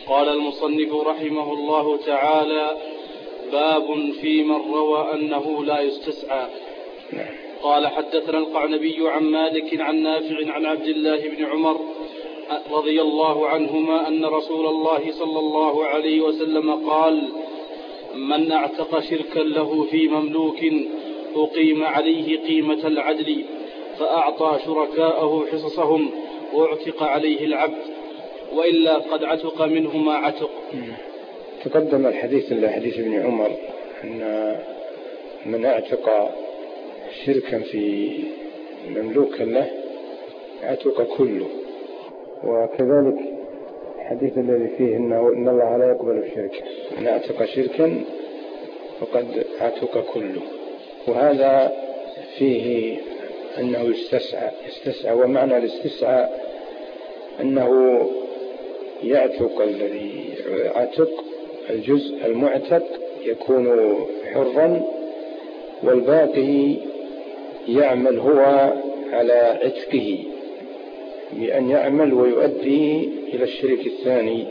قال المصنف رحمه الله تعالى: باب في من روى أنه لا يستسعى. قال: حدثنا القعنبي عن مالك عن نافع عن عبد الله بن عمر رضي الله عنهما أن رسول الله صلى الله عليه وسلم قال: من اعتق شركا له في مملوك أقيم عليه قيمة العدل فأعطى شركاءه حصصهم واعتق عليه العبد، وإلا قد عتق منه ما عتق. تقدم الحديث لحديث ابن عمر أن من اعتق شركا في مملوك له عتق كله، وكذلك الحديث الذي فيه إن الله لا يقبل الشرك، من اعتق شركا فقد عتق كله. وهذا فيه أنه يستسعى، ومعنى الاستسعاء أنه يعتق الذي عتق الجزء المعتق يكون حرا، والباقي يعمل هو على عتقه بأن يعمل ويؤدي إلى الشريك الثاني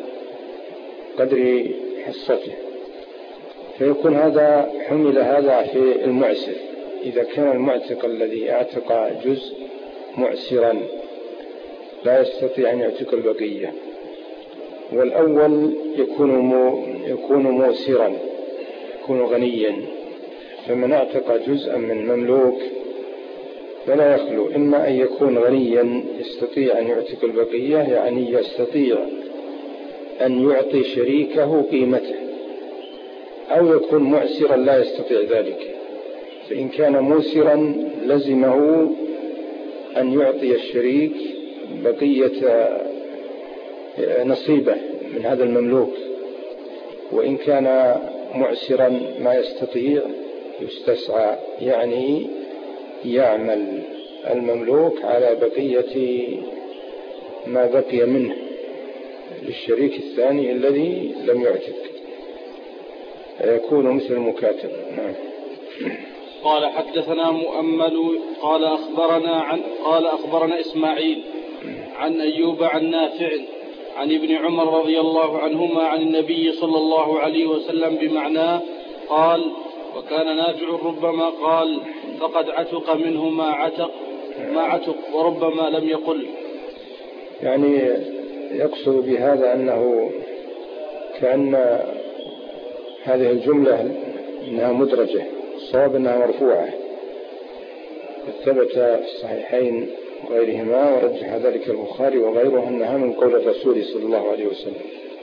قدر حصته، فيكون هذا حمل هذا في المعسر. إذا كان المعتق الذي اعتق جزء معسرا لا يستطيع أن يعتق البقية، والأول يكون موسرا، يكون غنيا. فمن اعتق جزءا من مملوك فلا يخلو إما أن يكون غنيا يستطيع أن يعتق البقية، يعني يستطيع أن يعطي شريكه قيمته، أو يكون معسرا لا يستطيع ذلك. فإن كان موسرا لزمه أن يعطي الشريك بقية نصيبه من هذا المملوك، وإن كان معسرا ما يستطيع يستسعى، يعني يعمل المملوك على بقية ما بقي منه للشريك الثاني الذي لم يعتق، يكون مثل المكاتب. نعم. قال: حدثنا مؤمل قال أخبرنا إسماعيل عن أيوب عن نافع عن ابن عمر رضي الله عنهما عن النبي صلى الله عليه وسلم بمعناه قال: وكان نافع ربما قال فقد عتق منه ما عتق وربما لم يقل. يعني يقصد بهذا أنه كأن هذه الجملة أنها مدرجة، الصواب أنها مرفوعة، ثبت في الصحيحين وغيرهما، ورجح ذلك البخاري وغيره أنها من قول الرسول صلى الله عليه وسلم.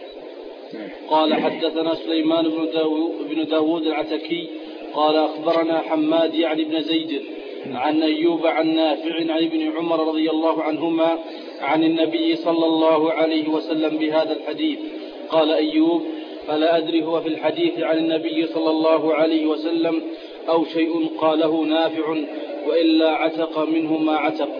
قال: حدثنا سليمان بن داود العتكي قال أخبرنا حماد يعني بن زيد عن أيوب عن نافع عن ابن عمر رضي الله عنهما عن النبي صلى الله عليه وسلم بهذا الحديث. قال أيوب: فلا أدري هو في الحديث عن النبي صلى الله عليه وسلم أو شيء قاله نافع، وإلا عتق منه ما عتق.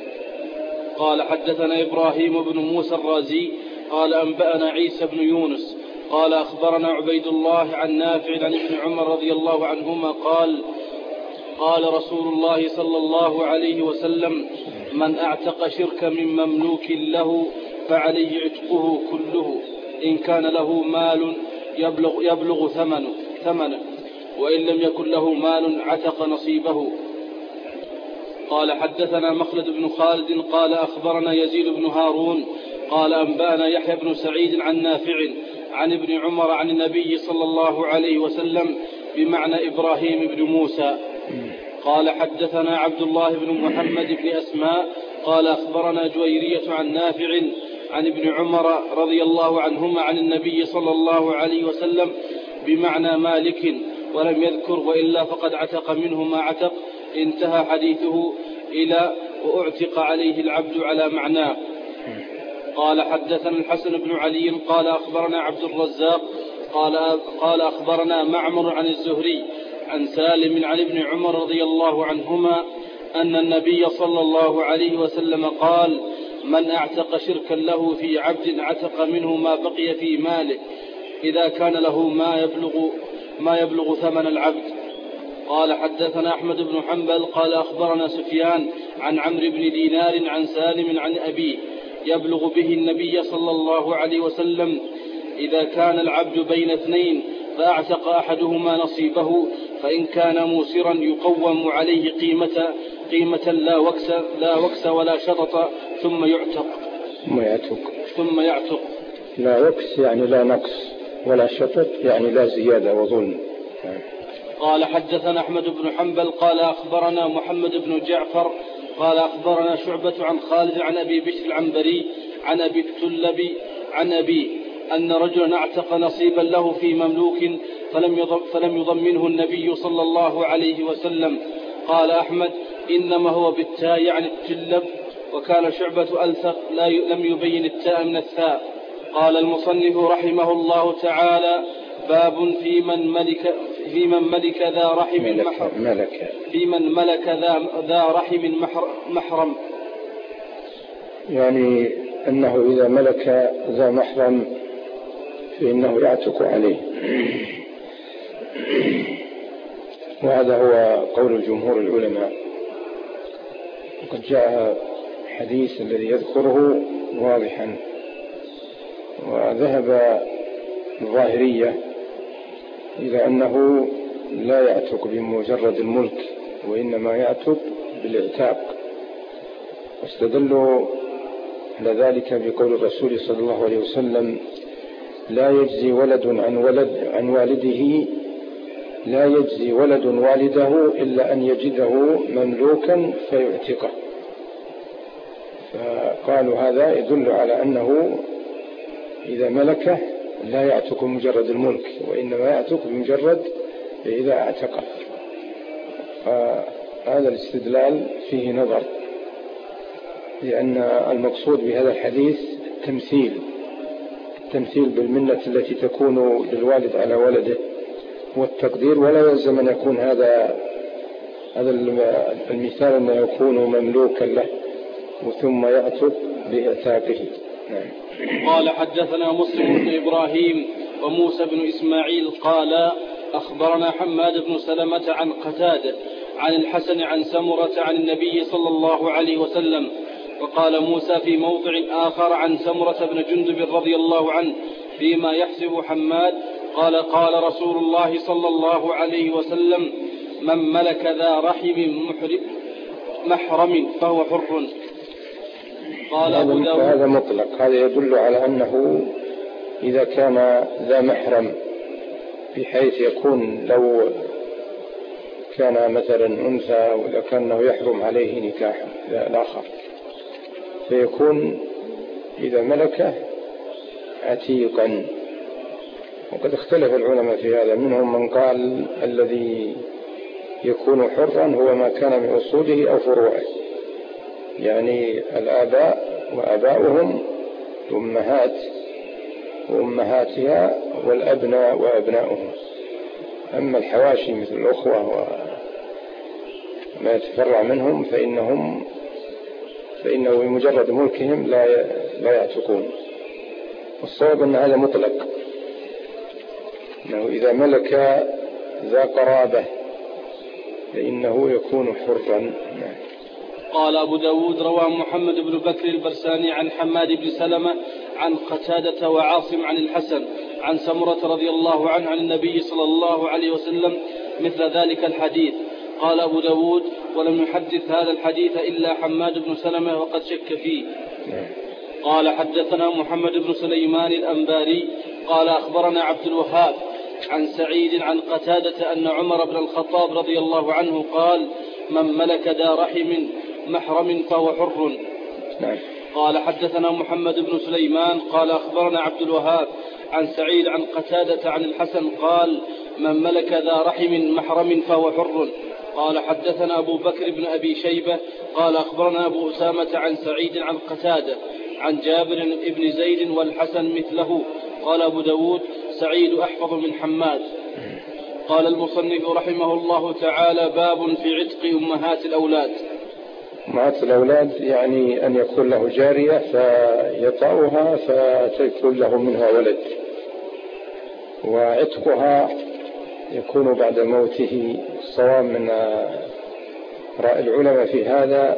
قال: حدثنا إبراهيم بن موسى الرازي قال أنبأنا عيسى بن يونس قال أخبرنا عبيد الله عن نافع عن ابن عمر رضي الله عنهما قال رسول الله صلى الله عليه وسلم: من اعتق شركا من مملوك له فعليه عتقه كله، إن كان له مال يبلغ ثمنه، وإن لم يكن له مال عتق نصيبه. قال: حدثنا مخلد بن خالد قال أخبرنا يزيد بن هارون قال أنبأنا يحيى بن سعيد عن نافع عن ابن عمر عن النبي صلى الله عليه وسلم بمعنى إبراهيم بن موسى. قال: حدثنا عبد الله بن محمد بن أسماء قال أخبرنا جويرية عن نافع عن ابن عمر رضي الله عنهما عن النبي صلى الله عليه وسلم بمعنى مالك، ولم يذكر وإلا فقد عتق منه ما عتق. انتهى حديثه إلى وأعتق عليه العبد على معناه. قال: حدثنا الحسن بن علي قال أخبرنا عبد الرزاق قال أخبرنا معمر عن الزهري عن سالم عن ابن عمر رضي الله عنهما أن النبي صلى الله عليه وسلم قال: من اعتق شركا له في عبد عتق منه ما بقي في ماله، إذا كان له ما يبلغ ثمن العبد. قال: حدثنا أحمد بن حنبل قال أخبرنا سفيان عن عمرو بن دينار عن سالم عن أبيه يبلغ به النبي صلى الله عليه وسلم إذا كان العبد بين اثنين فأعتق أحدهما نصيبه فإن كان موسرا يقوم عليه قيمة لا وكس ولا شطط ثم يعتق. لا وكس يعني لا نقص، ولا شطط يعني لا زيادة وظلم. قال حدثنا أحمد بن حنبل قال أخبرنا محمد بن جعفر قال أخبرنا شعبة عن خالد عن أبي بشر العنبري عن أبي التلب عن أبيه أن رجلا اعتق نصيبا له في مملوك فلم يضمنه النبي صلى الله عليه وسلم. قال أحمد إنما هو بالتاء يعني التلب، وكان شعبة ألثق لم يبين التاء من الثاء. قال المصنف رحمه الله تعالى باب في من ملك ذا رحم محرم. يعني أنه إذا ملك ذا محرم فإنه يعتق عليه، وهذا هو قول الجمهور العلماء. وقد جاء حديث الذي يذكره واضحا، وذهب الظاهرية إلى أنه لا يعتق بمجرد الملك، وإنما يعتق بالاعتاق، واستدلوا على ذلك بقول الرسول صلى الله عليه وسلم لا يجزي ولد عن والده، لا يجزي ولد والده إلا أن يجده مملوكا فيعتقه. فقالوا هذا يدل على أنه إذا ملكه لا يعتق مجرد الملك، وإنما يعتق بمجرد إذا اعتقه. فهذا الاستدلال فيه نظر، لأن المقصود بهذا الحديث التمثيل بالمنة التي تكون للوالد على ولده والتقدير، ولا يلزم أن يكون هذا المثال أن يكون مملوكا له ثم يعتق بإعتاقه. قال حدثنا مسلم بن إبراهيم وموسى بن إسماعيل قال أخبرنا حماد بن سلمة عن قتادة عن الحسن عن سمرة عن النبي صلى الله عليه وسلم. وقال موسى في موضع آخر عن سمرة بن جندب رضي الله عنه فيما يحسب حماد قال قال رسول الله صلى الله عليه وسلم من ملك ذا رحم محرم فهو حر. قال أبو داود هذا مطلق، هذا يدل على أنه إذا كان ذا محرم بحيث يكون لو كان مثلا أنثى ولكنه يحرم عليه نكاح الآخر فيكون إذا ملكه عتيقا. وقد اختلف العلماء في هذا، منهم من قال الذي يكون حرا هو ما كان من أصوله أو فروعه، يعني الآباء وآباؤهم الأمهات وأمهاتها والأبناء وأبناؤهم. أما الحواشي مثل الأخوة وما يتفرع منهم فإنه بمجرد ملكهم لا يعتقون. والصواب أن هذا مطلق، أنه إذا ملك ذا قرابة فإنه يكون حرا. قال أبو داود رواه محمد بن بكر البرساني عن حماد بن سلمة عن قتادة وعاصم عن الحسن عن سمرة رضي الله عنه عن النبي صلى الله عليه وسلم مثل ذلك الحديث. قال أبو داود ولم يحدث هذا الحديث إلا حماد بن سلمة وقد شك فيه. قال حدثنا محمد بن سليمان الأنباري قال أخبرنا عبد الوهاب عن سعيد عن قتادة أن عمر بن الخطاب رضي الله عنه قال من ملك ذا رحم محرم فهو حر. قال حدثنا محمد بن سليمان قال أخبرنا عبد الوهاب عن سعيد عن قتادة عن الحسن قال من ملك ذا رحم محرم فهو حر. قال حدثنا أبو بكر بن أبي شيبة قال أخبرنا أبو أسامة عن سعيد عن قتادة عن جابر بن زيد والحسن مثله. قال أبو داود سعيد أحفظ من حماد. قال المصنف رحمه الله تعالى باب في عتق أمهات الأولاد. أمهات الأولاد يعني أن يكون له جارية فيطأها فتكون له منها ولد، وعتقها يكون بعد موته. الصواب من رأي العلماء في هذا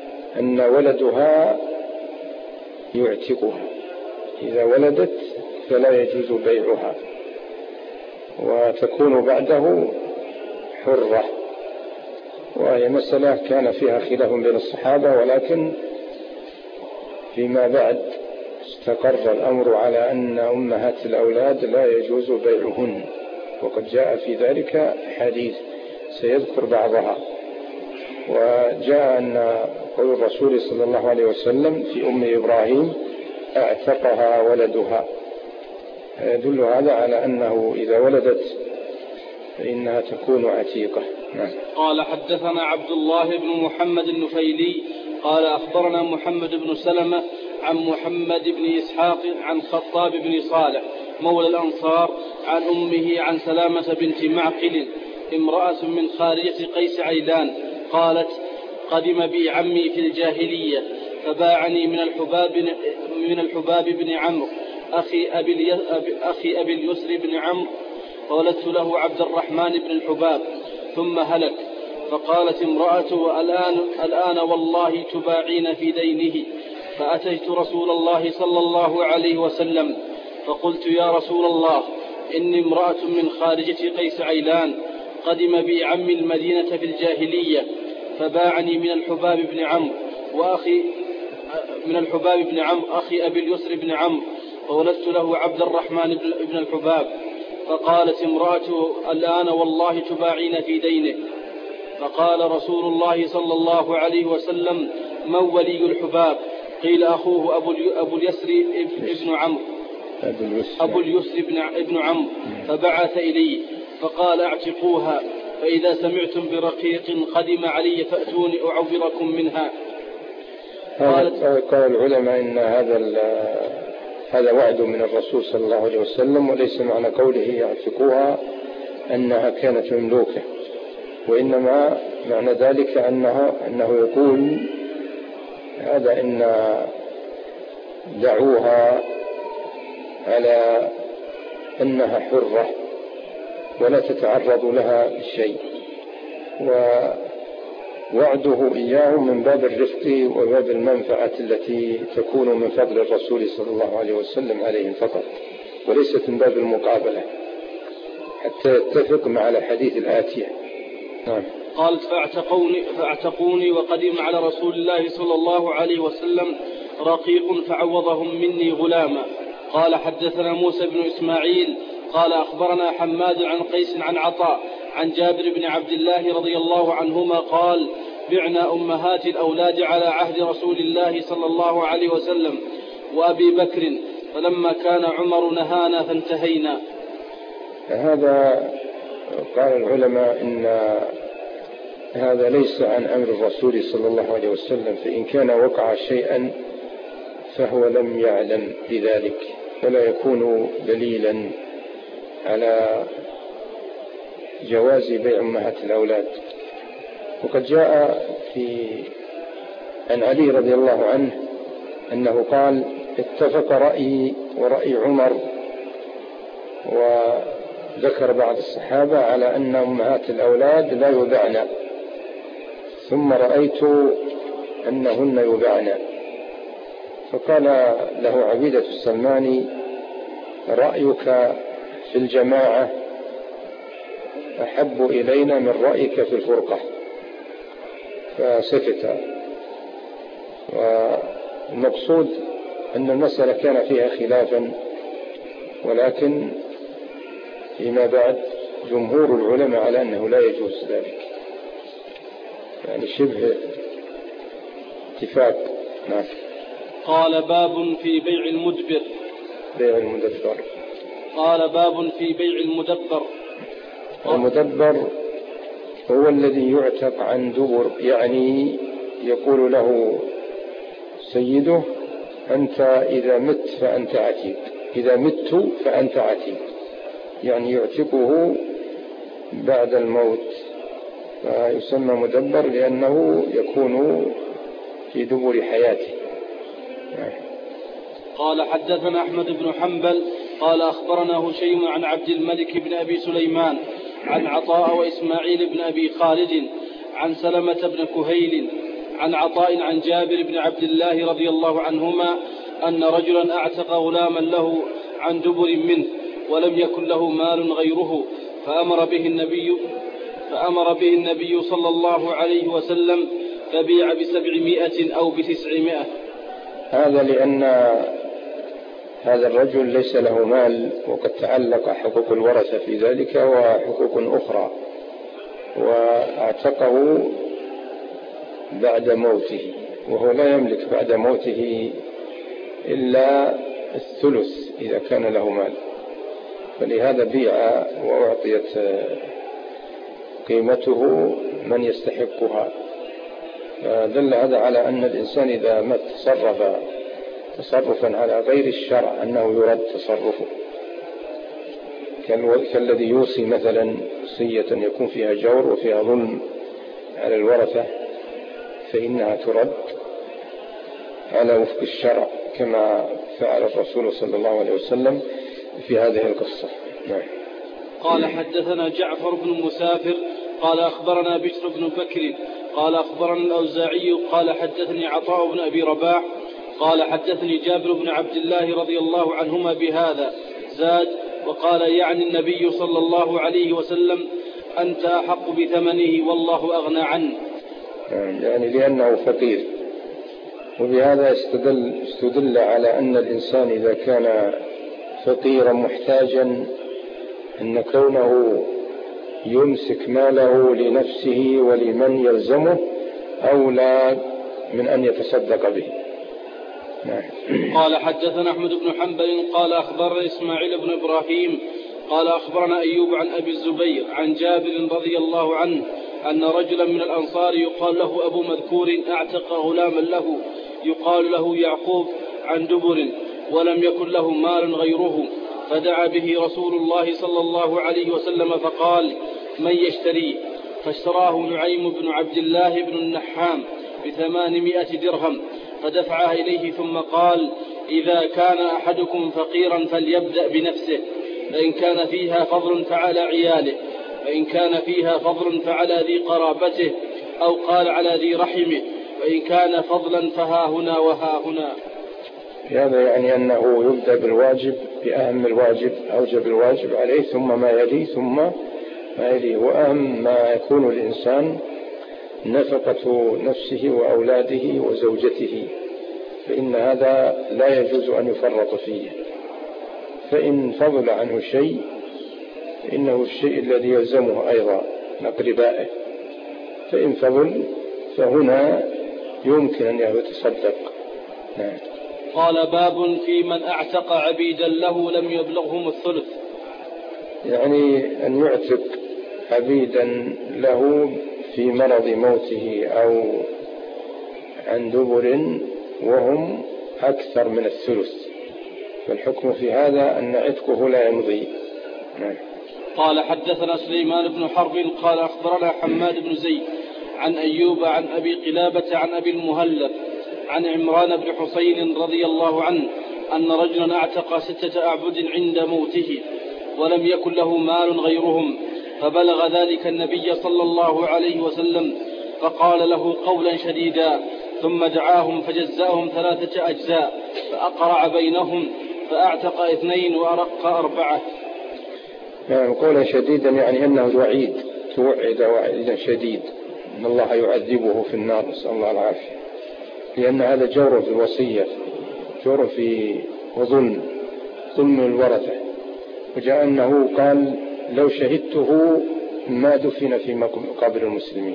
أن ولدها يعتقها، إذا ولدت فلا يجوز بيعها، وتكون بعده حرة. وهي مسألة كان فيها خلاف بين الصحابة، ولكن فيما بعد استقر الأمر على أن أمهات الأولاد لا يجوز بيعهن، وقد جاء في ذلك حديث سيذكر بعضها. وجاء أن قول الرسول صلى الله عليه وسلم في أم إبراهيم اعتقها ولدها، يدل هذا على أنه إذا ولدت فإنها تكون عتيقة. قال حدثنا عبد الله بن محمد النفيلي قال أخبرنا محمد بن سلمة عن محمد بن إسحاق عن خطاب بن صالح مولى الأنصار عن أمه عن سلامة بنت معقل امرأة من خارجة قيس عيلان قالت: قدم بي عمي في الجاهلية فباعني من الحباب بن عمرو أخي أبي اليسر بن عمرو، فولدت له عبد الرحمن بن الحباب ثم هلك. فقالت امرأته: الآن والله تباعين في دينه. فأتيت رسول الله صلى الله عليه وسلم فقلت: يا رسول الله، إني امرأة من خارجة قيس عيلان، قدم بي عمي المدينة في الجاهلية فباعني من الحباب بن عمرو أخي أبي اليسر بن عمرو، فولدت له عبد الرحمن بن الحباب. فقالت امرأته: الآن والله تباعين في دينه. فقال رسول الله صلى الله عليه وسلم: من ولي الحباب؟ قيل: أخوه أبو اليسر ابن عمرو، أبو اليسر ابن عمرو. فبعث إليه فقال: اعتقوها، فإذا سمعتم برقيق قدم علي فأتوني أعوضكم منها. قال العلماء إن هذا وعد من الرسول صلى الله عليه وسلم، وليس معنى قوله يعتقوها أنها كانت مملوكة، وإنما معنى ذلك أنه يقول هذا إن دعوها على أنها حرة ولا تتعرض لها بشيء، ووعده إياه من باب الرفق وباب المنفعة التي تكون من فضل الرسول صلى الله عليه وسلم عليه فقط، وليست من باب المقابلة حتى يتفق مع الحديث الآتية. نعم. قالت: فاعتقوني وقدم على رسول الله صلى الله عليه وسلم رقيق فعوضهم مني غلاما. قال حدثنا موسى بن إسماعيل قال أخبرنا حماد عن قيس عن عطاء عن جابر بن عبد الله رضي الله عنهما قال: بعنا أمهات الأولاد على عهد رسول الله صلى الله عليه وسلم وأبي بكر، فلما كان عمر نهانا فانتهينا. هذا قال العلماء إن هذا ليس عن أمر الرسول صلى الله عليه وسلم، فإن كان وقع شيئا فهو لم يعلم بذلك، ولا يكون دليلا على جواز بيع أمهات الأولاد. وقد جاء عن علي رضي الله عنه أنه قال: اتفق رأيي ورأي عمر، وذكر بعض الصحابة على أن أمهات الأولاد لا يباعن، ثم رأيت أنهن يباعن. فقال له عبيدة السلماني: رأيك في الجماعة أحب إلينا من رأيك في الفرقة. فسكت. والمقصود أن المسألة كان فيها خلافا، ولكن فيما بعد جمهور العلماء على أنه لا يجوز ذلك، يعني شبه اتفاق. نعم. قال: باب في بيع المدبر. بيع المدبر. قال: باب في بيع المدبر. المدبر هو الذي يعتق عن دبر، يعني يقول له سيده: أنت إذا مت فأنت عتيق، إذا مت فأنت عتيق، يعني يعتقه بعد الموت، فيسمى مدبر لأنه يكون في دبر حياته. قال: حدثنا أحمد بن حنبل قال أخبرنا هشيم عن عبد الملك بن أبي سليمان عن عطاء وإسماعيل بن أبي خالد عن سلمة بن كهيل عن عطاء عن جابر بن عبد الله رضي الله عنهما أن رجلا أعتق غلاما له عن دبر منه ولم يكن له مال غيره، فأمر به النبي صلى الله عليه وسلم فبيع ب700 أو ب900. هذا لأن هذا الرجل ليس له مال، وقد تعلق حقوق الورثة في ذلك وحقوق أخرى، واعتقه بعد موته، وهو لا يملك بعد موته إلا الثلث إذا كان له مال، فلهذا بيع وأعطيت قيمته من يستحقها. فدل هذا على أن الإنسان إذا ما تصرف تصرفا على غير الشرع أنه يرد تصرفه، كالذي يوصي مثلا وصية يكون فيها جور وفيها ظلم على الورثة، فإنها ترد على وفق الشرع كما فعل الرسول صلى الله عليه وسلم في هذه القصة. نعم. قال حدثنا جعفر بن مسافر قال أخبرنا بشر بن بكر قال أخبرنا الأوزاعي قال حدثني عطاء بن أبي رباح قال حدثني جابر بن عبد الله رضي الله عنهما بهذا زاد وقال يعني النبي صلى الله عليه وسلم أنت أحق بثمنه والله أغنى عنه، يعني لأنه فقير. وبهذا استدل على أن الإنسان إذا كان فقيرا محتاجا أن كونه يمسك ماله لنفسه ولمن يلزمه أولى من أن يتصدق به. قال حدثنا أحمد بن حنبل قال أخبرنا إسماعيل بن إبراهيم قال أخبرنا أيوب عن أبي الزبير عن جابر رضي الله عنه أن رجلا من الأنصار يقال له أبو مذكور أعتق غلاما له يقال له يعقوب عن دبر ولم يكن له مال غيره، فدعا به رسول الله صلى الله عليه وسلم فقال من يشتريه؟ فاشتراه نعيم بن عبد الله بن النحام ب800 درهم فدفعها إليه ثم قال إذا كان أحدكم فقيرا فليبدأ بنفسه، فإن كان فيها فضل فعلى عياله، فإن كان فيها فضل فعلى ذي قرابته، أو قال على ذي رحمه، فإن كان فضلا فها هنا وها هنا. هذا يعني أنه يبدأ بالواجب بأهم الواجب، أوجب الواجب عليه ثم ما يلي ثم ما يلي، وأهم ما يكون الإنسان نفقة نفسه وأولاده وزوجته، فإن هذا لا يجوز أن يفرط فيه. فإن فضل عنه شيء فإنه الشيء الذي يلزمه أيضا أقربائه، فإن فضل فهنا يمكن أن يتصدق. نعم. قال باب في من أعتق عبيدا له لم يبلغهم الثلث، يعني أن يعتق عبيدا له في مرض موته أو عن دبر وهم أكثر من الثلث، فالحكم في هذا أن عتقه لا يمضي. نعم. قال حدثنا سليمان بن حرب قال أخبرنا حماد بن زيد عن أيوب عن أبي قلابة عن أبي المهلب عن عمران بن حسين رضي الله عنه أن رجلا اعتق 6 أعبد عند موته ولم يكن له مال غيرهم، فبلغ ذلك النبي صلى الله عليه وسلم فقال له قولا شديدا، ثم دعاهم فجزاهم 3 أجزاء فأقرع بينهم فأعتق 2 وأرق 4. يعني قولا شديدا يعني أنه وعيد، توعد وعيدا شديد أن الله يعذبه في النار، نسأل الله العافية، لأن هذا جور في الوصية، جور في وظلم الورثة. وجاء أنه قال لو شهدته ما دفن في مقابر المسلمين،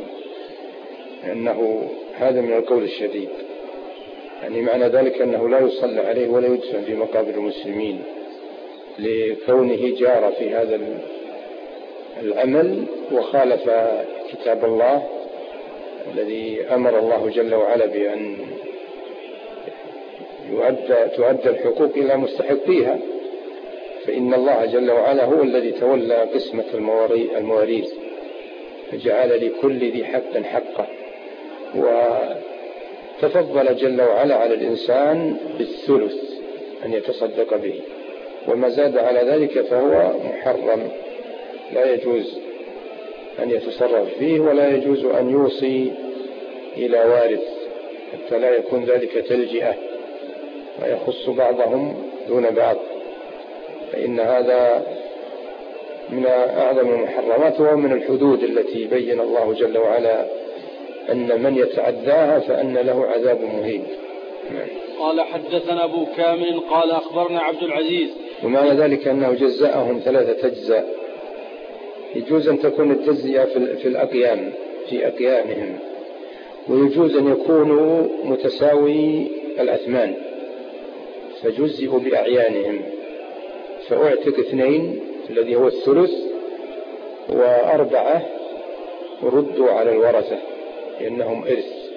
أنه هذا من القول الشديد، يعني معنى ذلك أنه لا يصلى عليه ولا يدفن في مقابر المسلمين لكونه جار في هذا العمل وخالف كتاب الله الذي أمر الله جل وعلا بأن تؤدى الحقوق إلى مستحقيها، فإن الله جل وعلا هو الذي تولى قسمة المواريث فجعل لكل ذي حق حقه، وتفضل جل وعلا على الإنسان بالثلث أن يتصدق به، وما زاد على ذلك فهو محرم، لا يجوز أن يتصرف فيه ولا يجوز أن يوصي إلى وارث حتى لا يكون ذلك تلجئة ويخص بعضهم دون بعض. فإن هذا من أعظم المحرمات ومن الحدود التي بين الله جل وعلا أن من يتعداها فأن له عذاب مهين. قال حدثنا أبو كامل قال أخبرنا عبد العزيز. ومعنى ذلك أنه جزأهم 3 أجزاء. يجوز أن تكون التجزئة في الأقيام في أقيامهم، ويجوز أن يكونوا متساوي الأثمان فجزئوا بأعيانهم، فأعتق 2 الذي هو الثلث، و4 ردوا على الورثة لأنهم إرث.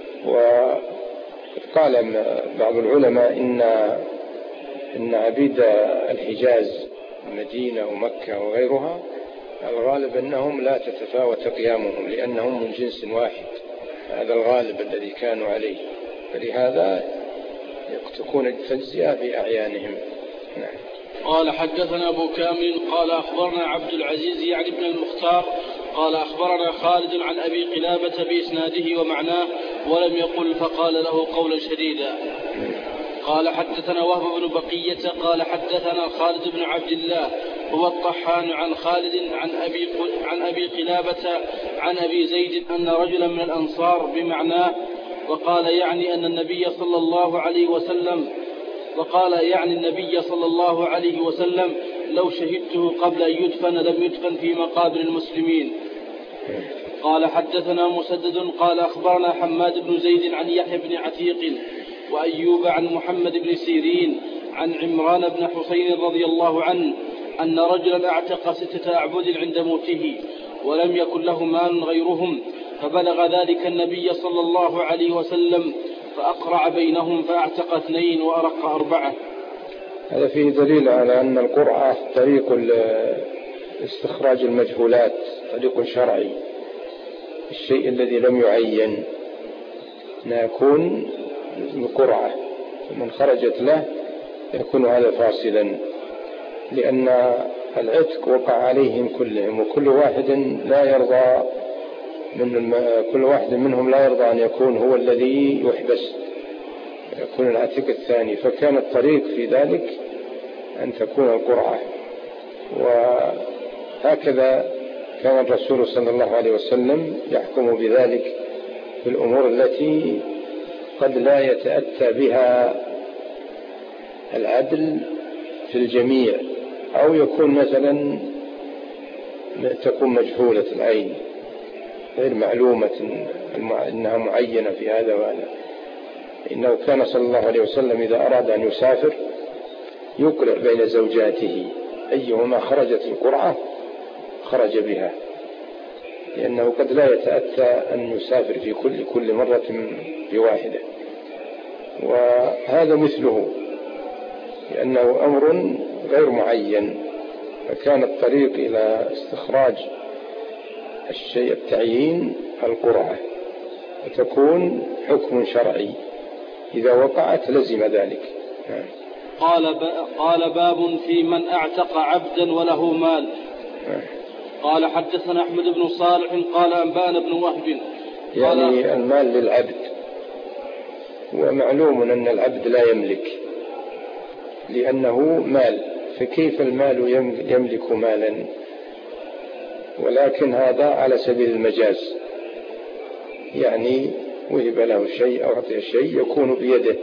وقال بعض العلماء إن عبيد الحجاز المدينة ومكة وغيرها الغالب أنهم لا تتفاوت قيامهم لأنهم من جنس واحد، هذا الغالب الذي كانوا عليه، فلهذا تكون التجزئة بأعيانهم. نعم. قال حدثنا أبو كامل قال أخبرنا عبد العزيز يعني ابن المختار قال أخبرنا خالد عن أبي قلابة بإسناده ومعناه ولم يقل فقال له قولا شديدا. قال حدثنا وهب بن بقية قال حدثنا خالد بن عبد الله هو الطحان عن خالد عن أبي قلابة عن أبي زيد أن رجلا من الأنصار بمعناه وقال يعني النبي صلى الله عليه وسلم لو شهدته قبل أن يدفن لم يدفن في مقابر المسلمين. قال حدثنا مسدد قال أخبرنا حماد بن زيد عن يحيى بن عتيق وأيوب عن محمد بن سيرين عن عمران بن حسين رضي الله عنه أن رجلا اعتق 6 أعبد عند موته ولم يكن له مال غيرهم، فبلغ ذلك النبي صلى الله عليه وسلم فأقرع بينهم فاعتق 2 وأرق 4. هذا فيه دليل على أن القرعة طريق استخراج المجهولات، طريق شرعي. الشيء الذي لم يعين يكون القرعة، فمن خرجت له يكون هذا فاصلا، لأن العتق وقع عليهم كلهم، وكل واحد منهم لا يرضى أن يكون هو الذي يحبس، يكون العتق الثاني، فكان الطريق في ذلك أن تكون القرعة. وهكذا كان الرسول صلى الله عليه وسلم يحكم بذلك في الأمور التي قد لا يتأتى بها العدل في الجميع، أو يكون مثلا تكون مجهولة العين غير معلومة إنها معينة في هذا وهذا. إنه كان صلى الله عليه وسلم إذا أراد أن يسافر يقرع بين زوجاته، أيهما خرجت القرعة خرج بها، لأنه قد لا يتأتى أن يسافر في كل مرة بواحدة. وهذا مثله، لأنه أمر غير معين، فكان الطريق إلى استخراج الشيء التعيين القرعة، وتكون حكم شرعي إذا وقعت لزم ذلك. قال باب في من اعتق عبدا وله مال. قال حدثنا أحمد بن صالح قال أنبانا بن وهب يعني المال للعبد، ومعلوم أن العبد لا يملك لأنه مال، فكيف المال يملك مالا؟ ولكن هذا على سبيل المجاز، يعني وهب له شيء أو أعطي شيء يكون بيده،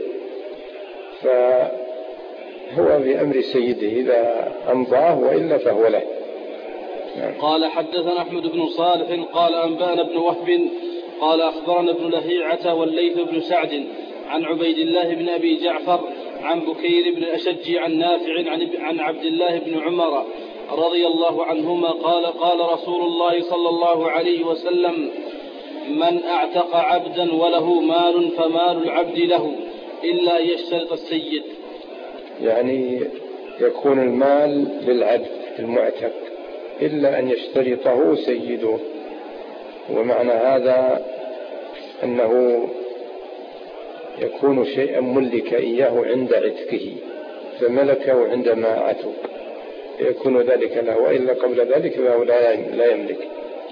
فهو بأمر سيده إذا أمضاه وإلا فهو له. قال حدثنا أحمد بن صالح قال أنبانا بن وهب قال أخبرنا ابن لهيعة والليث بن سعد عن عبيد الله بن أبي جعفر عن بكير بن الأشج عن نافع عن عبد الله بن عمر رضي الله عنهما قال قال رسول الله صلى الله عليه وسلم من اعتق عبدا وله مال فمال العبد له إلا يشترط السيد، يعني يكون المال للعبد المعتق إلا أن يشترطه سيده. ومعنى هذا أنه يكون شيئا ملك إياه عند عتقه فملكه عندما عتق يكون ذلك له، وإلا قبل ذلك فهو لا يملك.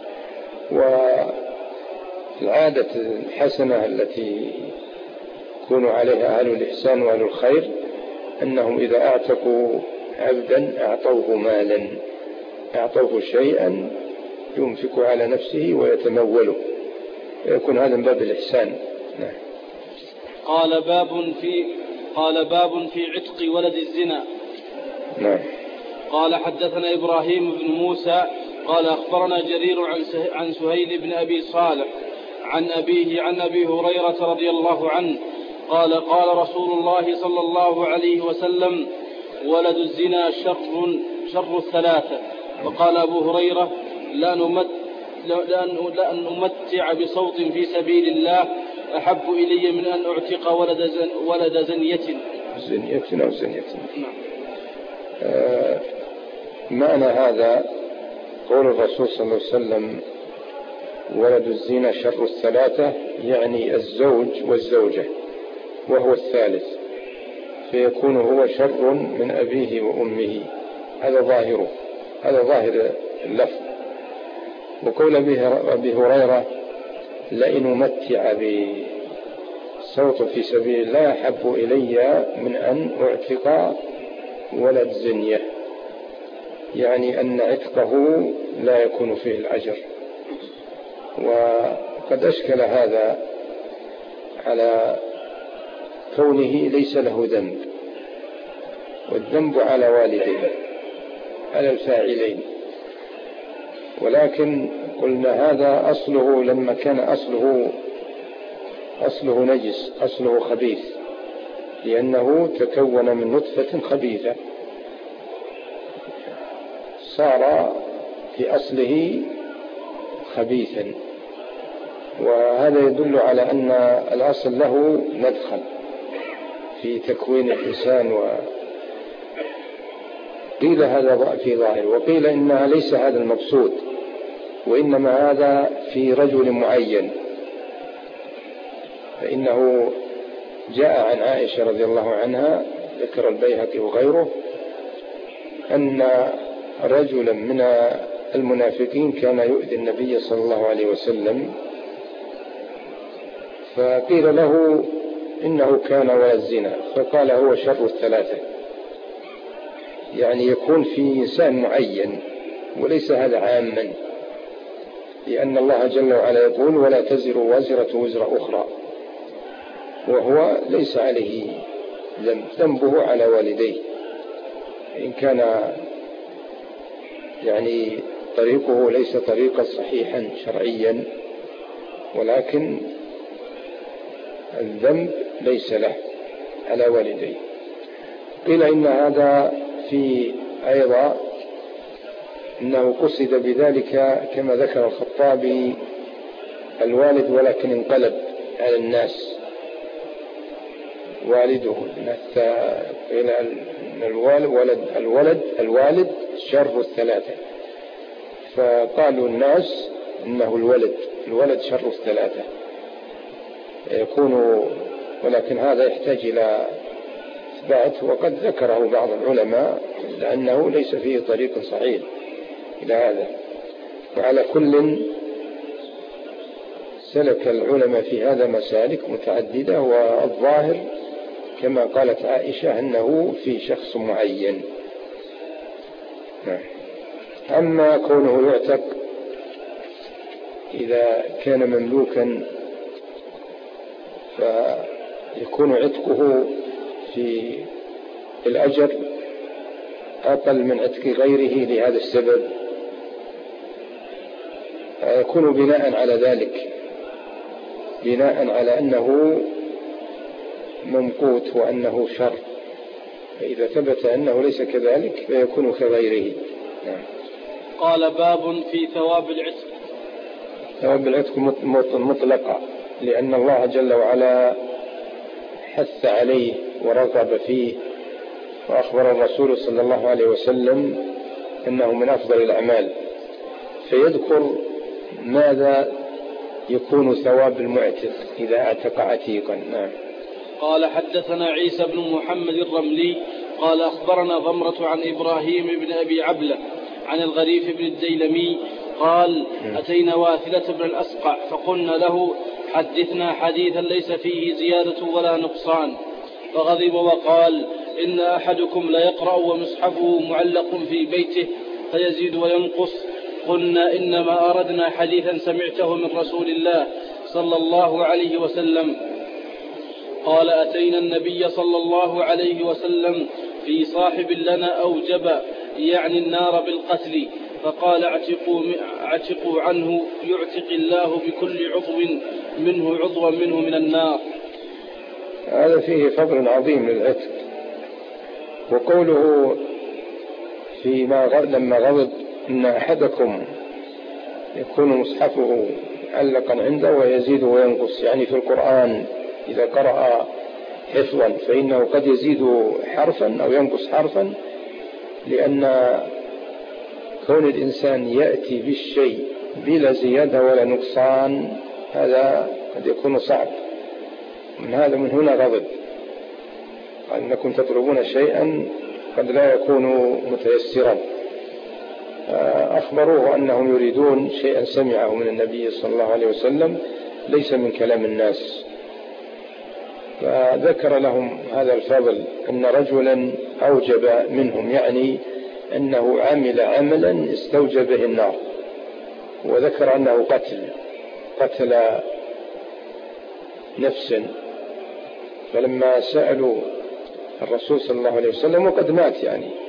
والعادة الحسنة التي يكون عليها أهل الإحسان وأهل الخير أنهم إذا أعتقوا عبدا أعطوه مالا، أعطوه شيئا ينفق على نفسه ويتموله، يكون هذا من باب الإحسان. نعم. قال باب في عتق ولد الزنا. نعم. قال حدثنا إبراهيم بن موسى قال أخبرنا جرير عن سهيل بن أبي صالح عن أبيه عن أبي هريرة رضي الله عنه قال قال رسول الله صلى الله عليه وسلم: ولد الزنا شر الثلاثة. وقال أبو هريرة: لأن أمتع بصوت في سبيل الله أحب إلي من أن أعتق ولد زنية. أو زنية. معنى هذا قول الرسول صلى الله عليه وسلم: ولد الزنا شر الثلاثة، يعني الزوج والزوجة وهو الثالث، فيكون هو شر من أبيه وأمه. هذا ظاهره، هذا ظاهر اللفظ. وقول أبي هريرة: لئن أمتع بصوت في سبيل الله أحب إلي من أن أعتق ولد زنية، يعني أن عتقه لا يكون فيه الأجر. وقد أشكل هذا على كونه ليس له ذنب، والذنب على والديه، على الفاعلين. ولكن قلنا هذا أصله لما كان أصله نجس، أصله خبيث، لأنه تكون من نطفة خبيثة، صار في أصله خبيثا. وهذا يدل على أن الأصل له مدخل في تكوين الإنسان. وقيل هذا في ظاهر، وقيل إنها ليس هذا المقصود، وإنما هذا في رجل معين. فإنه جاء عن عائشة رضي الله عنها، ذكر البيهقي وغيره، أن رجلا من المنافقين كان يؤذي النبي صلى الله عليه وسلم، فقيل له إنه كان ولد زنا، فقال: هو شر الثلاثة. يعني يكون في إنسان معين، وليس هذا عاما، لأن الله جل وعلا يقول: ولا تزر وازرة وزر أخرى، وهو ليس عليه ذنب، ذنبه على والديه. إن كان يعني طريقه ليس طريقا صحيحا شرعيا، ولكن الذنب ليس له على والديه. قيل إن هذا في أيضا إنه قصد بذلك كما ذكر الخطابي الوالد، ولكن انقلب على الناس والده. قيل الوالد شر الثلاثة، فقالوا الناس إنه الولد شر الثلاثة يكون، ولكن هذا يحتاج إلى إثبات، وقد ذكره بعض العلماء لأنه ليس فيه طريق صحيح إلى هذا. وعلى كل سلك العلماء في هذا مسالك متعددة، والظاهر كما قالت عائشة أنه في شخص معين. أما كونه يعتق إذا كان مملوكا، فيكون عتقه في الأجر أقل من عتق غيره لهذا السبب، يكون بناء على ذلك، بناء على أنه ممقوت وأنه شر. فإذا ثبت أنه ليس كذلك فيكون كغيره. قال: باب في ثواب العتق. ثواب العتق مطلقة، لأن الله جل وعلا حث عليه ورغب فيه، وأخبر الرسول صلى الله عليه وسلم أنه من أفضل الأعمال، فيذكر ماذا يكون ثواب المعتق إذا اعتق عتيقا. نعم. قال: حدثنا عيسى بن محمد الرملي قال: أخبرنا ضمرة عن إبراهيم بن أبي عبلة عن الغريف بن الديلمي قال: أتينا واثلة بن الأسقع فقلنا له: حدثنا حديثا ليس فيه زيادة ولا نقصان. فغضب وقال: إن أحدكم ليقرأ ومصحفه معلق في بيته فيزيد وينقص. قلنا إنما أردنا حديثا سمعته من رسول الله صلى الله عليه وسلم. قال أتينا النبي صلى الله عليه وسلم في صاحب لنا أوجب يعني النار بالقتل، فقال اعتقوا عنه يعتق الله بكل عضو منه من النار. هذا فيه فضل عظيم للعتق. وقوله لما غضب إن أحدكم يكون مصحفه معلقا عنده ويزيد وينقص، يعني في القرآن إذا قرأ حفظا فإنه قد يزيد حرفا أو ينقص حرفا، لأن كون الإنسان يأتي بالشيء بلا زيادة ولا نقصان هذا قد يكون صعب. من هنا غضب، أنكم تطلبون شيئا قد لا يكون متيسرا. أخبروه أنهم يريدون شيئا سمعه من النبي صلى الله عليه وسلم ليس من كلام الناس، فذكر لهم هذا الفضل أن رجلا أوجب منهم، يعني أنه عمل عملا استوجب به النار، وذكر أنه قتل نفسا. فلما سألوا الرسول صلى الله عليه وسلم وقد مات،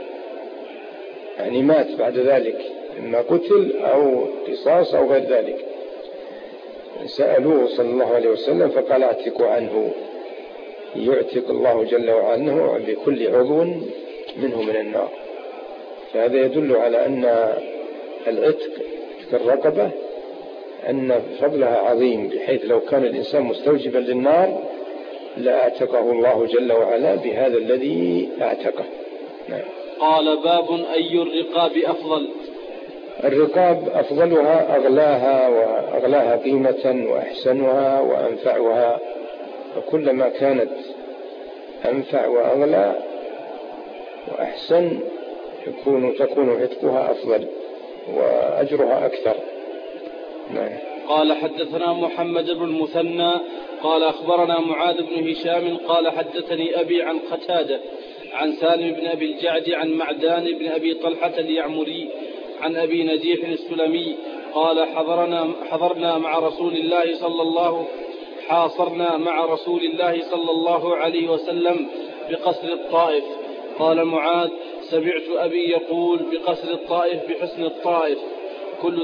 يعني مات بعد ذلك، إما قتل أو قصاص أو غير ذلك، سألوه صلى الله عليه وسلم فقال اعتقوا عنه يعتق الله جل وعلا بكل عضو منه من النار. فهذا يدل على أن العتق في الرقبة أن فضلها عظيم، بحيث لو كان الإنسان مستوجبا للنار لأعتقه الله جل وعلا بهذا الذي أعتقه. قال باب أي الرقاب أفضل. الرقاب أفضلها أغلاها قيمة وأحسنها وأنفعها، وكلما كانت أنفع وأغلى وأحسن تكون عتقها أفضل وأجرها أكثر. قال حدثنا محمد بن المثنى قال أخبرنا معاذ بن هشام قال حدثني أبي عن قتادة عن سالم بن أبي الجعد عن معدان بن أبي طلحة اليعمري عن أبي نجيح السلمي قال حاصرنا مع رسول الله صلى الله عليه وسلم بقصر الطائف. قال معاذ سمعت أبي يقول بقصر الطائف بحسن الطائف كل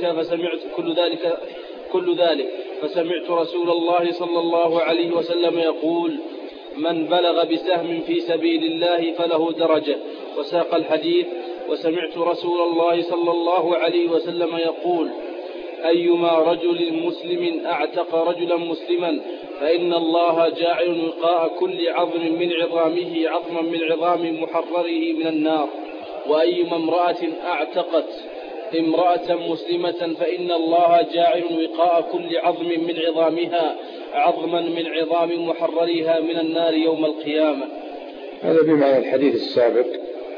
ذلك فسمعت رسول الله صلى الله عليه وسلم يقول من بلغ بسهم في سبيل الله فله درجة، وساق الحديث. وسمعت رسول الله صلى الله عليه وسلم يقول أيما رجل مسلم أعتق رجلا مسلما فإن الله جاعل وقاء كل عظم من عظامه عظما من عظام محرره من النار. وأيما امرأة أعتقت امرأة مسلمة فإن الله جاعل وقاء كل عظم من عظامها عظما من عظام محررها من النار يوم القيامة. هذا بمعنى الحديث السابق.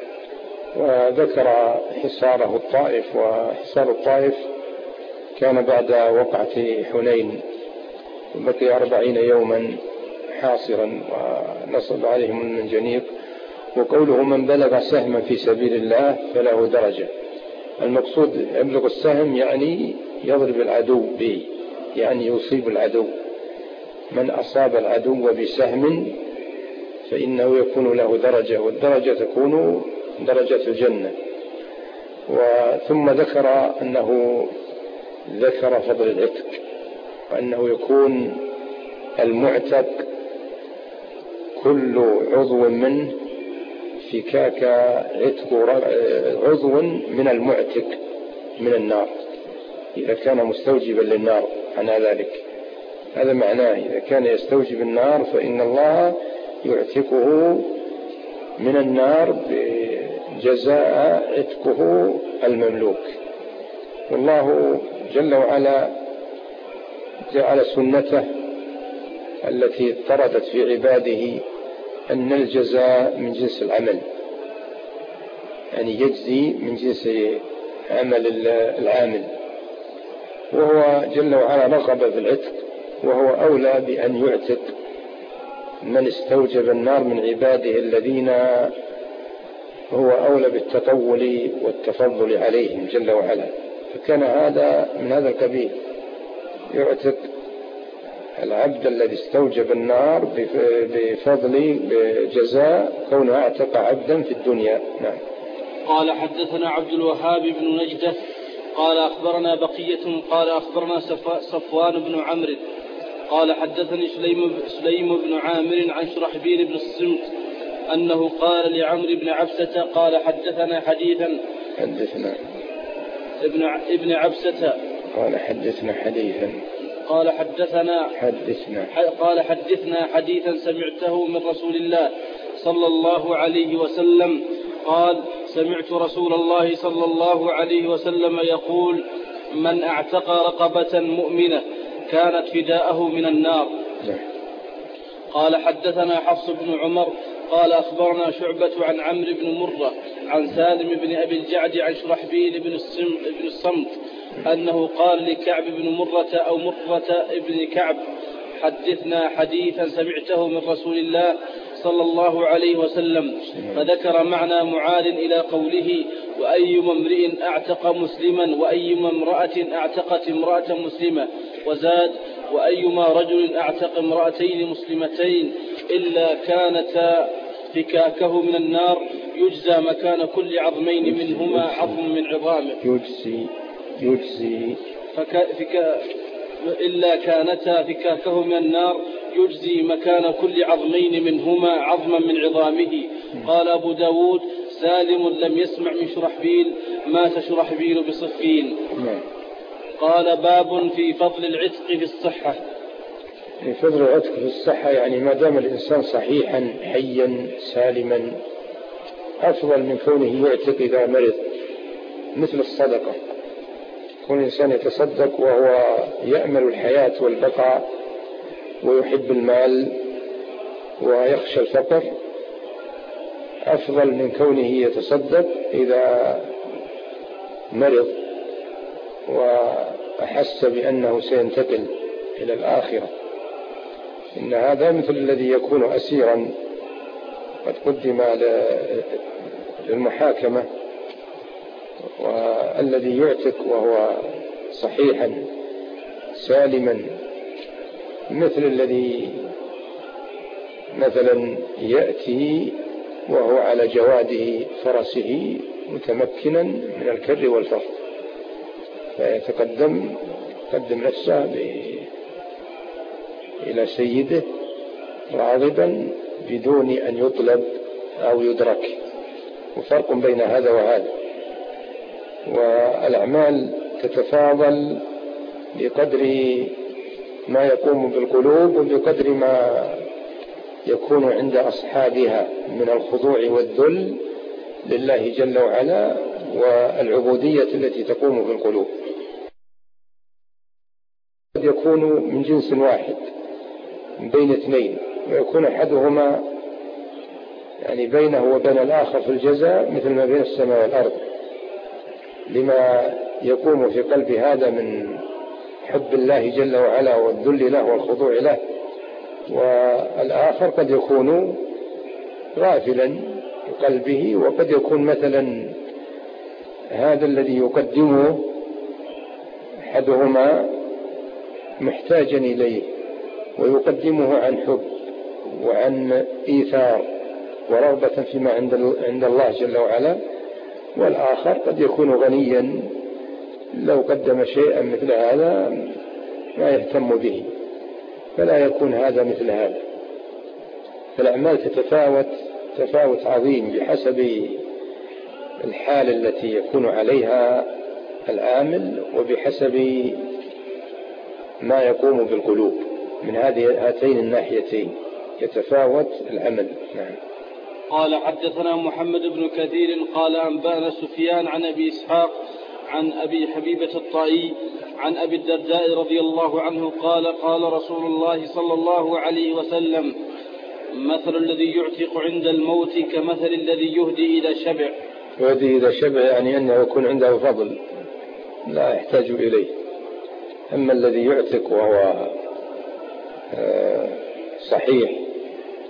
وذكر حصاره الطائف، وحصار الطائف كان بعد وقعة حنين، بقي 40 يوما حاصرا ونصب عليهم المنجنيق. وقوله من بلغ سهما في سبيل الله فله درجة، المقصود يبلغ السهم يعني يضرب العدو به، يعني يصيب العدو. من أصاب العدو بسهم فإنه يكون له درجة، والدرجة تكون درجة الجنة. ثم ذكر فضل العتق، وأنه يكون المعتق كل عضو منه فكاك عتق عضو من المعتق من النار إذا كان مستوجبا للنار. عن ذلك هذا معناه إذا كان يستوجب النار فإن الله يعتقه من النار بجزاء عتقه المملوك. والله جل وعلا جعل سنته التي اضطردت في عباده أن الجزاء من جنس العمل، يعني يجزي من جنس عمل العامل، وهو جل وعلا رغب في العتق، وهو أولى بأن يعتق من استوجب النار من عباده الذين هو أولى بالتطول والتفضل عليهم جل وعلا، فكان هذا من هذا القبيل، يعتق العبد الذي استوجب النار بفضل بجزاء كونه اعتق عبدا في الدنيا. نعم. قال حدثنا عبد الوهاب بن نجدة قال أخبرنا بقية قال أخبرنا صفوان بن عمرو قال حدثني سليم بن عامر عن شرحبيل بن الصمت أنه قال لعمرو بن عبسة قال حدثنا حديثا ابن عبسة قال حدثنا حديثا قال حدثنا حديثا سمعته من رسول الله صلى الله عليه وسلم قال سمعت رسول الله صلى الله عليه وسلم يقول من اعتق رقبة مؤمنة كانت فداءه من النار. قال حدثنا حفص بن عمر قال أخبرنا شعبة عن عمرو بن مرة عن سالم بن أبي الجعد عن شرحبيل بن الصمت أنه قال لكعب بن مرة أو مرة ابن كعب حدثنا حديثا سمعته من رسول الله صلى الله عليه وسلم، فذكر معنى معاد إلى قوله وأيما امرئ أعتق مسلما وأيما امرأة أعتقت امرأة مسلمة، وزاد وأيما رجل أعتق امرأتين مسلمتين إلا كانتا فكاكه من النار يجزى مكان كل عظمين منهما عظم من عظامه. يجزي إلا كانتا فكاكه من النار يجزي مكان كل عظمين منهما عظما من عظامه. قال أبو داود سالم لم يسمع من شرحبيل مات شرحبيل بصفين. قال باب في فضل العتق في الصحة. في فضل العتق في الصحة يعني ما دام الإنسان صحيحا حيا سالما أفضل من كونه يعتق إذا مرض، مثل الصدقة، كون الإنسان يتصدق وهو يأمل الحياة والبقاء ويحب المال ويخشى الفقر أفضل من كونه يتصدق إذا مرض وأحس بأنه سينتقل إلى الآخرة. إن هذا مثل الذي يكون أسيرا قد قدم للمحاكمة، والذي يعتق وهو صحيحا سالما مثل الذي مثلا يأتي وهو على جواده فرسه متمكنا من الكر والفر، فيتقدم نفسه إلى سيده راغبا بدون أن يطلب أو يدرك، وفرق بين هذا وهذا. والأعمال تتفاضل بقدر ما يقوم بالقلوب وبقدر ما يكون عند أصحابها من الخضوع والذل لله جل وعلا والعبودية التي تقوم بالقلوب. قد يكون من جنس واحد بين اثنين، ويكون أحدهما يعني بينه وبين الآخر في الجزاء مثل ما بين السماء والأرض، لما يقوم في قلب هذا من حب الله جل وعلا والذل له والخضوع له، والآخر قد يكون غافلا بقلبه، وقد يكون مثلا هذا الذي يقدمه أحدهما محتاجا إليه ويقدمه عن حب وعن إيثار ورغبة فيما عند الله جل وعلا، والآخر قد يكون غنيا لو قدم شيئا مثل هذا ما يهتم به، فلا يكون هذا مثل هذا. فالأعمال تفاوت عظيم بحسب الحال التي يكون عليها العامل وبحسب ما يقوم بالقلوب. من هاتين الناحيتين يتفاوت العمل. نعم. قال حدثنا محمد بن كثير قال أنبأنا سفيان عن أبي إسحاق عن أبي حبيبة الطائي عن أبي الدرداء رضي الله عنه قال قال رسول الله صلى الله عليه وسلم مثل الذي يعتق عند الموت كمثل الذي يهدي إذا شبع. يهدي إذا شبع يعني أنه يكون عنده فضل لا يحتاج إليه. أما الذي يعتق وهو صحيح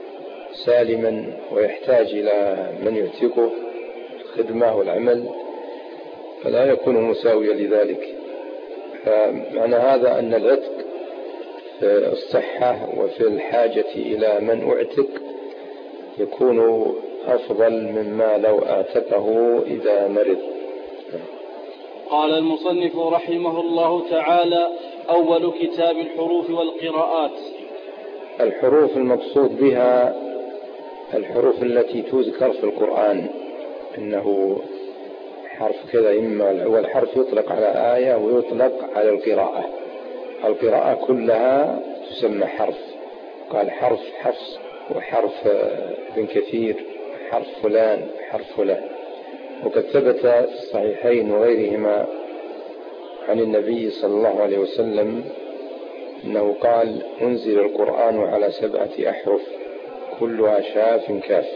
سالما ويحتاج إلى من يعتقه الخدمة والعمل فلا يكون مساويا لذلك. فمعنى هذا أن العتق في الصحة وفي الحاجة إلى من أعتق يكون أفضل مما لو أعتقه إذا مرض. قال المصنف رحمه الله تعالى: أول كتاب الحروف والقراءات. الحروف المقصود بها الحروف التي تذكر في القرآن، إنه حرف كذا، إما أول حرف يطلق على آية ويطلق على القراءة. القراءة كلها تسمى حرف، قال حرف حفص وحرف ابن كثير، حرف فلان حرف فلان. وقد ثبت في الصحيحين وغيرهما عن النبي صلى الله عليه وسلم أنه قال: أنزل القرآن على 7 أحرف كلها شاف كاف.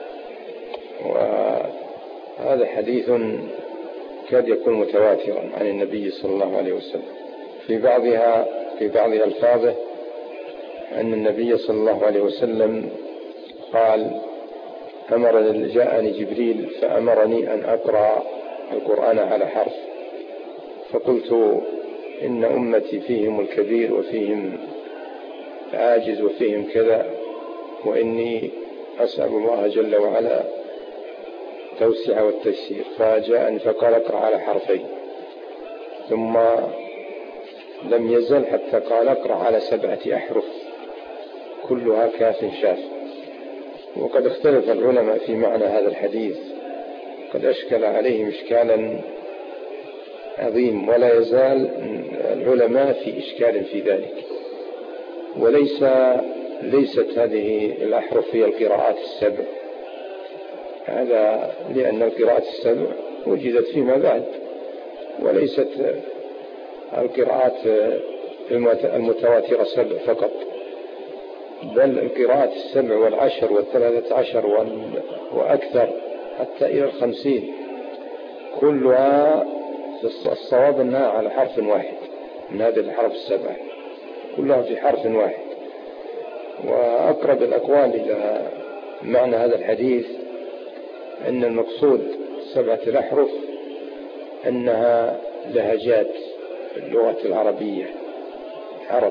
وهذا حديث كاد يكون متواترا عن النبي صلى الله عليه وسلم. في بعض ألفاظه أن النبي صلى الله عليه وسلم قال: جاءني جبريل فأمرني أن أقرأ القرآن على حرف، فقلت: إن أمتي فيهم الكبير وفيهم العاجز وفيهم كذا، وإني أسأل الله جل وعلا التوسع والتيسير. فجاءني فقال: اقرأ على حرفين. ثم لم يزل حتى قال: اقرأ على 7 أحرف كلها كاف شاف. وقد اختلف العلماء في معنى هذا الحديث، قد أشكل عليهم إشكالا عظيم، ولا يزال العلماء في إشكال في ذلك. ليست هذه الأحرف هي القراءات السبع، هذا لأن القراءات السبع وجدت فيما بعد، وليست القراءات المتواترة 7 فقط، بل القراءات 7 والعشر وال13 وأكثر حتى إلى 50 كلها الصواب أنها على حرف واحد من هذه الحرف 7، كلها في حرف واحد. وأقرب الأقوال إلى معنى هذا الحديث أن المقصود 7 الأحرف أنها لهجات اللغة العربية عرب.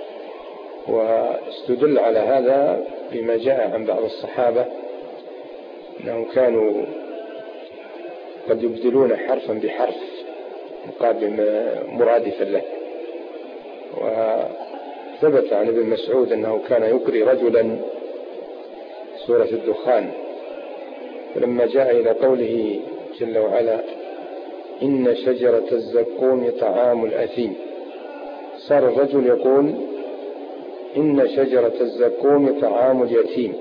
واستدل على هذا بما جاء عن بعض الصحابة أنهم كانوا قد يبدلون حرفا بحرف مقابل مرادفا له. وثبت عن ابن مسعود أنه كان يقري رجلا سورة الدخان، فلما جاء إلى قوله جل وعلا: إن شجرة الزقوم طعام الأثيم، صار الرجل يقول: إن شجرة الزقوم طعام اليتيم،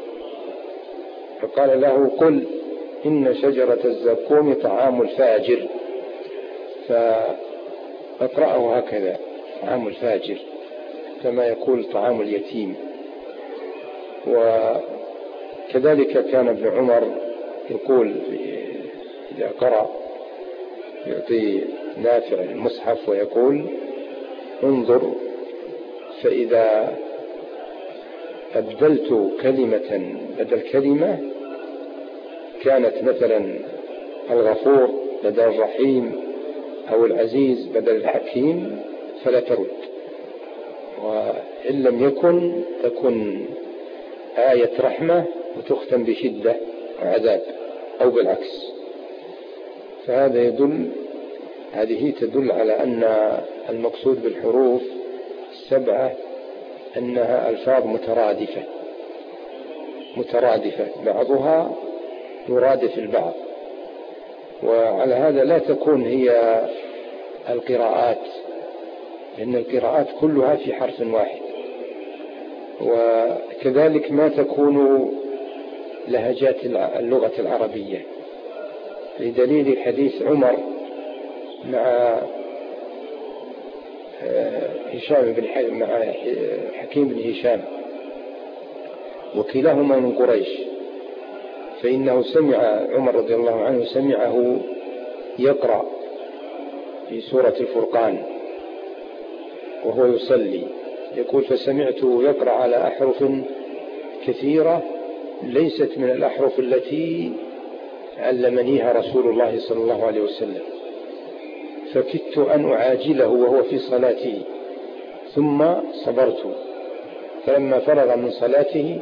فقال له: قل إن شجرة الزقوم طعام الفاجر، فأقرأه هكذا: طعام الفاجر، كما يقول طعام اليتيم. وكذلك كان ابن عمر يقول إذا قرأ يعطي نافع المصحف ويقول: انظر، فإذا أبدلت كلمة بدل كلمة كانت مثلا الغفور بدل الرحيم أو العزيز بدل الحكيم فلا ترد، وإن لم يكن تكن آية رحمة وتختم بشدة وعذاب أو بالعكس. هذه تدل على أن المقصود بالحروف 7 أنها ألفاظ مترادفة بعضها يرادف البعض. وعلى هذا لا تكون هي القراءات، لأن القراءات كلها في حرف واحد. وكذلك ما تكون لهجات اللغة العربية، لدليل حديث عمر مع حكيم بن هشام، وكلاهما من قريش، فإنه سمع عمر رضي الله عنه سمعه يقرأ في سورة الفرقان وهو يصلي، يقول: فسمعته يقرأ على أحرف كثيرة ليست من الأحرف التي علمنيها رسول الله صلى الله عليه وسلم، فكدت أن أعاجله وهو في صلاته، ثم صبرت، فلما فرغ من صلاته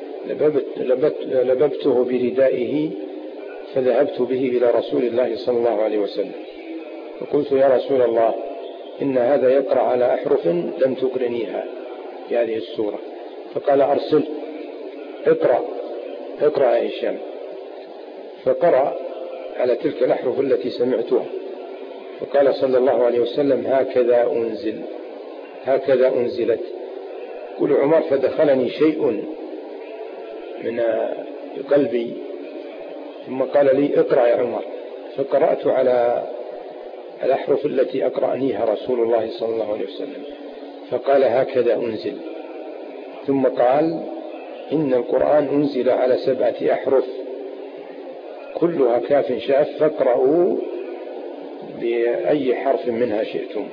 لببته بردائه فذهبت به إلى رسول الله صلى الله عليه وسلم، فقلت يا رسول الله إن هذا يقرأ على أحرف لم تقرنيها في هذه السورة، فقال أرسل اقرأ يا هشام، فقرأ على تلك الأحرف التي سمعتها، فقال صلى الله عليه وسلم هكذا أنزلت. قل عمر فدخلني شيء من قلبي ثم قال لي اقرأ يا عمر، فقرأت على الأحرف التي أقرأنيها رسول الله صلى الله عليه وسلم، فقال هكذا أنزل، ثم قال إن القرآن أنزل على 7 أحرف كلها كاف شاف، فاقرأوا بأي حرف منها شئتم.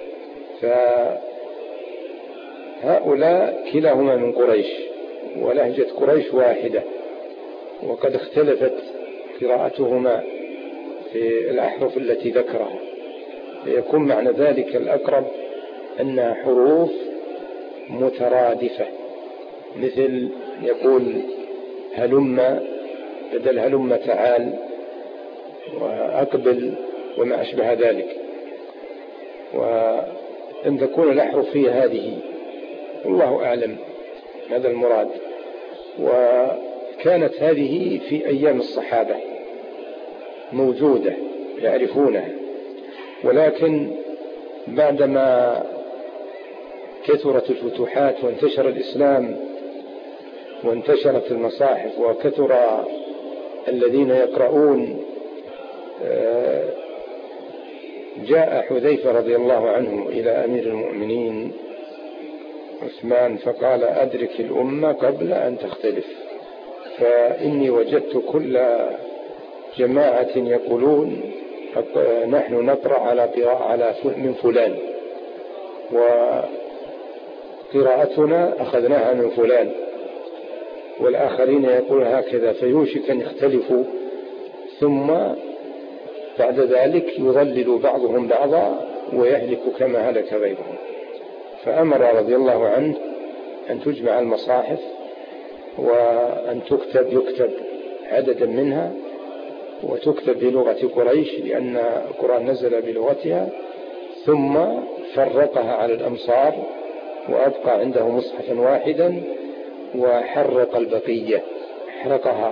فهؤلاء كلاهما من قريش، ولهجة قريش واحدة، وقد اختلفت قراءتهما في الأحرف التي ذكرها، فيكون معنى ذلك الأقرب أنها حروف مترادفة، مثل يقول هلم بدل هلم تعال وأقبل وما أشبه ذلك، وأن تكون الأحرف هي هذه، والله أعلم هذا المراد. وكانت هذه في أيام الصحابة موجودة يعرفونها، ولكن بعدما كثرت الفتوحات وانتشر الإسلام وانتشرت المصاحف وكثر الذين يقرؤون، جاء حذيفة رضي الله عنه إلى أمير المؤمنين عثمان فقال أدرك الأمة قبل أن تختلف، فإني وجدت كل جماعة يقولون نحن نقرأ على من فلان، وقراءتنا أخذناها من فلان، والآخرين يقولون هكذا، فيوشك أن يختلفوا، ثم بعد ذلك يضلل بعضهم بعضا ويهلك كما هلك غيرهم. فأمر رضي الله عنه أن تجمع المصاحف وأن يكتب عددا منها، وتكتب بلغة قريش لأن القرآن نزل بلغتها، ثم فرقها على الأمصار وأبقى عنده مصحفا واحدا وحرق البقية، حرقها،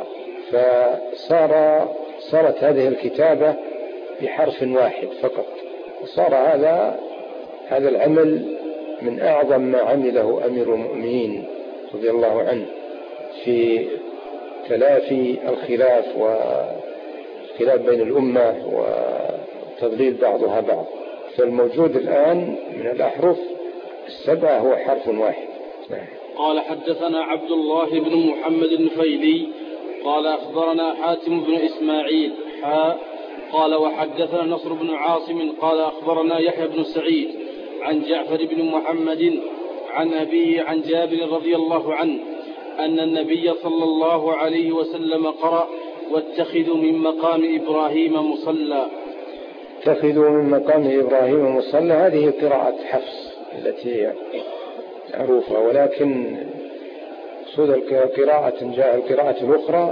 فصارت هذه الكتابة بحرف واحد فقط، وصار هذا العمل من أعظم ما عمله أمير المؤمنين رضي الله عنه في تلافي الخلاف والخلاف بين الأمة وتضليل بعضها بعض. فالموجود الآن من الأحرف 7 هو حرف واحد. قال حدثنا عبد الله بن محمد النفيلي قال أخبرنا حاتم بن إسماعيل قال وحدثنا نصر بن عاصم قال أخبرنا يحيى بن سعيد عن جعفر بن محمد عن أبيه عن جابر رضي الله عنه أن النبي صلى الله عليه وسلم قرأ واتخذوا من مقام إبراهيم مصلى. اتخذوا من مقام إبراهيم مصلى، هذه قراءة حفص التي معروفة، ولكن صد القراءة جاء القراءة الأخرى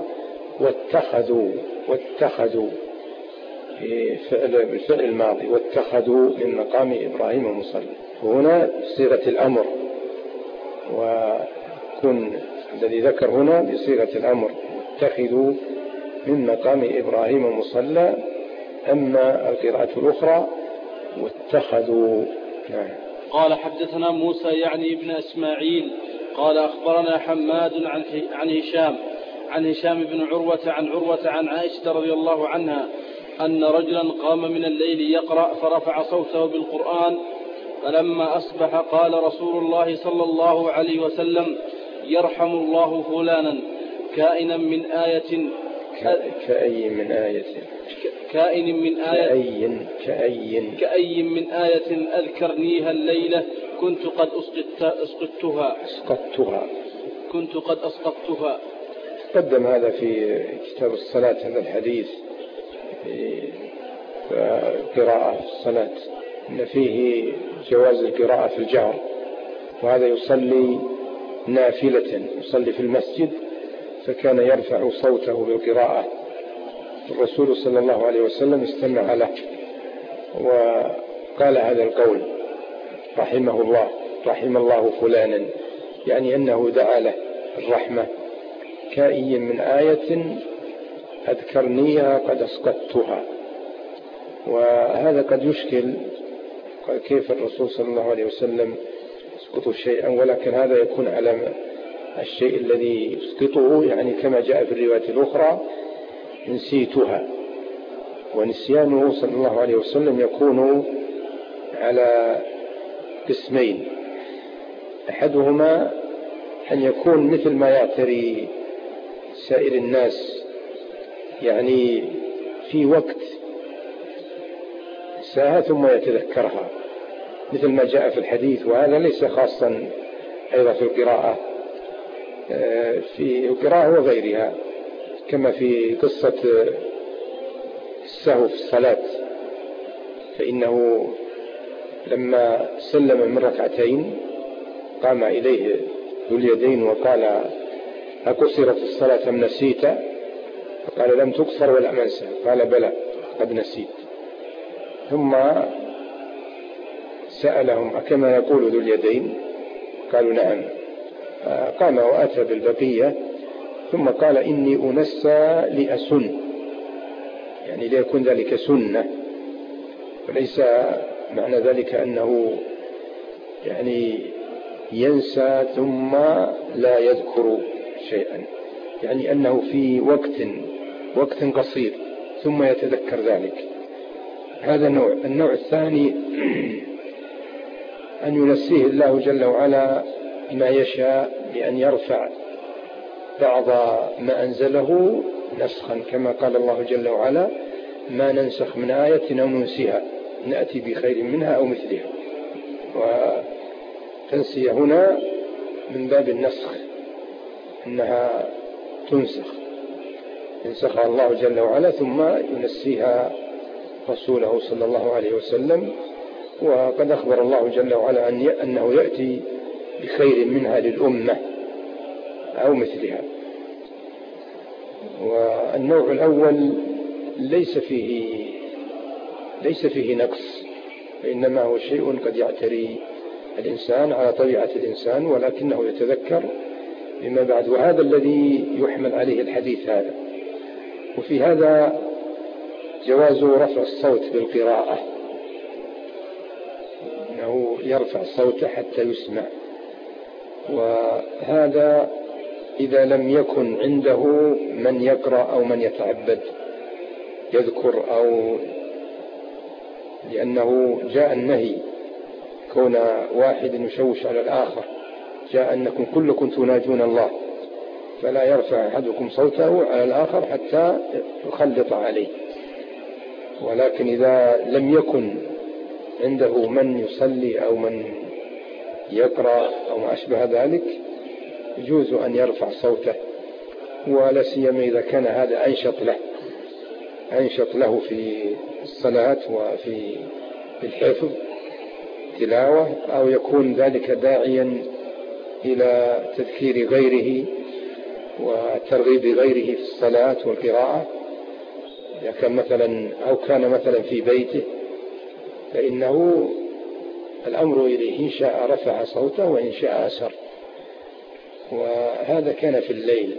واتخذوا بالفعل الماضي، واتخذوا من مقام إبراهيم مصلى، وهنا بصيغة الأمر، وكن الذي ذكر هنا بصيغة الأمر اتخذوا من مقام إبراهيم مصلى. أما القراءة الأخرى واتخذوا. قال حدثنا موسى يعني ابن إسماعيل قال أخبرنا حماد عن هشام بن عروة عن عائشة رضي الله عنها أن رجلا قام من الليل يقرأ فرفع صوته بالقرآن، فلما أصبح قال رسول الله صلى الله عليه وسلم يرحم الله فلانا كائن من آية أذكرنيها الليلة كنت قد أسقطتها. تقدم هذا في كتاب الصلاة، هذا الحديث في قراءة في الصلاة إن فيه جواز القراءة في الجهر، وهذا يصلي نافلة، يصلي في المسجد فكان يرفع صوته بالقراءة. الرسول صلى الله عليه وسلم استمع له وقال هذا القول: رحمه الله، رحم الله فلانا، يعني أنه دعا له الرحمة: كأي من آية أذكرنيها قد أسقطتها. وهذا قد يشكل، كيف الرسول صلى الله عليه وسلم يسقط شيئا، ولكن هذا يكون على الشيء الذي يسقطه، يعني كما جاء في الرواية الأخرى: نسيتها. ونسيانه صلى الله عليه وسلم يكون على قسمين: أحدهما أن يكون مثل ما يعتري سائر الناس، يعني في وقت ساعة ثم يتذكرها، مثل ما جاء في الحديث. وهذا ليس خاصا أيضا في القراءة، في القراءة وغيرها، كما في قصة السهو في الصلاة، فإنه لما سلم من ركعتين قام إليه ذو اليدين وقال: أقصرت الصلاة أم نسيت؟ فقال: لم تقصر ولم أنسى. قال: بلى قد نسيت. ثم سألهم: أكما يقول ذو اليدين؟ قالوا: نعم. قام وأتى بالبقية، ثم قال: إني أنسى لأسن، يعني ليكون ذلك سنة، وليس معنى ذلك أنه يعني ينسى ثم لا يذكر شيئا، يعني أنه في وقت قصير ثم يتذكر ذلك. هذا النوع الثاني أن ينسيه الله جل وعلا ما يشاء، بأن يرفع بعض ما أنزله نسخا، كما قال الله جل وعلا: ما ننسخ من آية أو ننسها نأتي بخير منها أو مثلها. وتنسي هنا من باب النسخ، إنها تنسخ، ينسخها الله جل وعلا ثم ينسيها رسوله صلى الله عليه وسلم. وقد أخبر الله جل وعلا أنه يأتي بخير منها للأمة أو مثلها. والنوع الأول ليس فيه نقص، وإنما هو شيء قد يعتري الإنسان على طبيعة الإنسان، ولكنه يتذكر بما بعد. وهذا الذي يحمل عليه الحديث هذا. وفي هذا جواز رفع الصوت بالقراءة، أنه يرفع الصوت حتى يسمع. وهذا إذا لم يكن عنده من يقرأ أو من يتعبد يذكر، أو لأنه جاء النهي كون واحد يشوش على الآخر، جاء أنكم كلكم تناجون الله، فلا يرفع أحدكم صوته على الآخر حتى يخلط عليه. ولكن إذا لم يكن عنده من يصلي أو من يقرأ أو ما أشبه ذلك يجوز أن يرفع صوته، ولا سيما إذا كان هذا أنشط له في الصلاة وفي الحفظ تلاوة، أو يكون ذلك داعيا إلى تذكير غيره وترغيب غيره في الصلاة والقراءة. إذا كان مثلا أو كان مثلا في بيته فإنه الأمر إليه، إن شاء رفع صوته وإن شاء أسر. وهذا كان في الليل،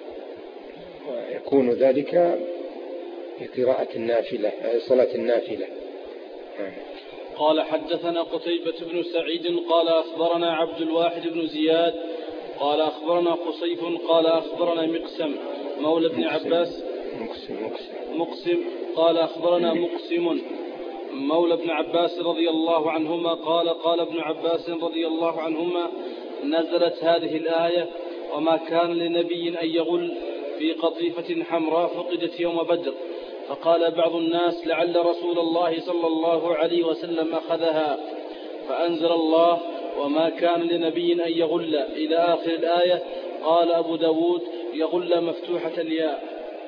ويكون ذلك في قراءة النافلة، صلاة النافلة. قال: حدثنا قتيبة بن سعيد قال أخبرنا عبد الواحد بن زياد قال أخبرنا قصيف قال أخبرنا مقسم مولى بن عباس مقسم قال أخبرنا مقسم مولى ابن عباس رضي الله عنهما قال ابن عباس رضي الله عنهما: نزلت هذه الآية: وما كان لنبي أن يغل في قطيفة حمراء فقدت يوم بدر. فقال بعض الناس: لعل رسول الله صلى الله عليه وسلم أخذها. فأنزل الله: وما كان لنبي أن يغل إلى آخر الآية. قال أبو داود: يغل مفتوحة الياء.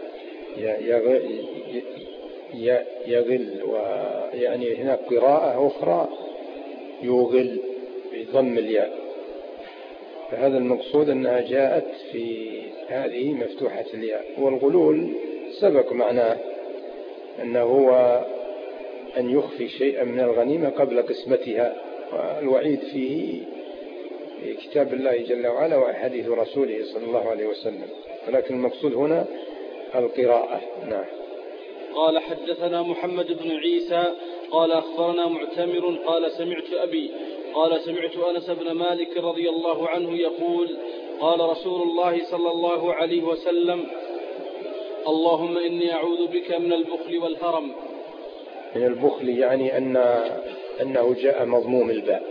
يغل، ويعني هناك قراءة أخرى يغل بضم الياء، فهذا المقصود أنها جاءت في هذه مفتوحة الياء. والغلول سبق معناه أنه هو أن يخفي شيئا من الغنيمة قبل قسمتها، والوعيد فيه في كتاب الله جل وعلا وأحاديث رسوله صلى الله عليه وسلم، ولكن المقصود هنا القراءة. نعم. قال حدثنا محمد بن عيسى قال أخبرنا معتمر قال سمعت أبي قال سمعت أنس بن مالك رضي الله عنه يقول قال رسول الله صلى الله عليه وسلم اللهم إني أعوذ بك من البخل والهرم. من البخل يعني أنه جاء مضموم الباء،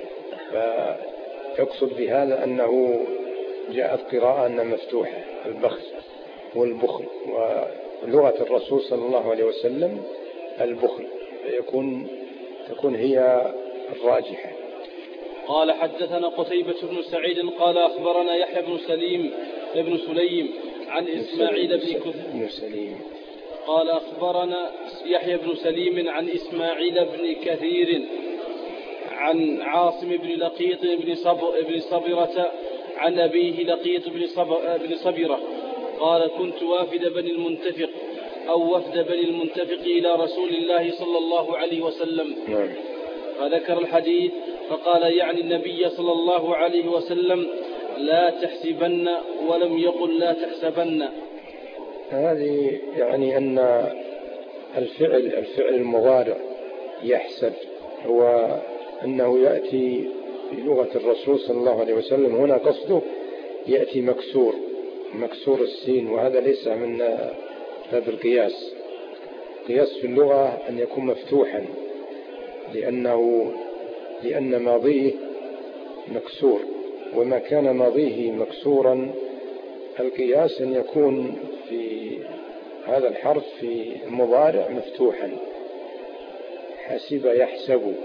فيقصد بهذا أنه جاءت قراءة أنها مفتوحة، البخل والبخل، ولغة الرسول صلى الله عليه وسلم البخل، تكون هي الراجحة. قال حدثنا قتيبة بن سعيد قال أخبرنا يحيى بن سليم عن إسماعيل بن سليم قال أخبرنا يحيى بن سليم عن إسماعيل بن كثير عن عاصم بن لقيط بن صبرة عن أبيه لقيط بن صبرة قال كنت وافد بني المنتفق أو وفد بني المنتفق إلى رسول الله صلى الله عليه وسلم، فذكر الحديث فقال يعني النبي صلى الله عليه وسلم لا تحسبن ولم يقل لا تحسبن. هذه يعني أن الفعل المضارع يحسب هو أنه يأتي في لغة الرسول صلى الله عليه وسلم هنا قصده يأتي مكسور السين، وهذا ليس من باب القياس. قياس في اللغة أن يكون مفتوحا لأن ماضيه مكسور، وما كان ماضيه مكسورا القياس أن يكون في هذا الحرف في المضارع مفتوحا، حسب يحسب،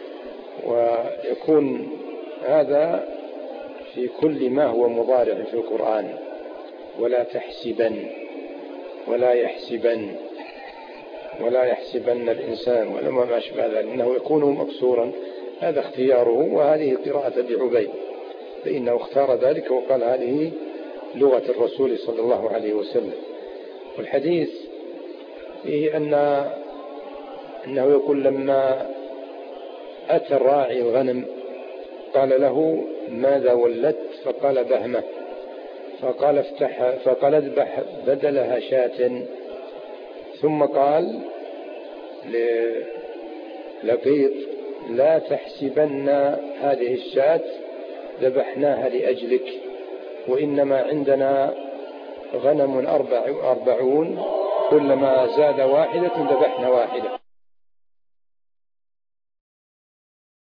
ويكون هذا في كل ما هو مضارع في القرآن، ولا تحسبن ولا يحسبن الإنسان ولا ما أشبه ذلك، إنه يكون مكسورا. هذا اختياره، وهذه قراءة أبي عبيد، فإنه اختار ذلك وقال هذه لغة الرسول صلى الله عليه وسلم. والحديث فيه أنه يقول لما أتى الراعي الغنم قال له ماذا ولدت؟ فقال بهمة، فقال اذبح بدلها شاة، ثم قال لقيط لا تحسبن هذه الشاة ذبحناها لأجلك، وإنما عندنا غنم 40 كلما زاد واحدة ذبحنا واحدة.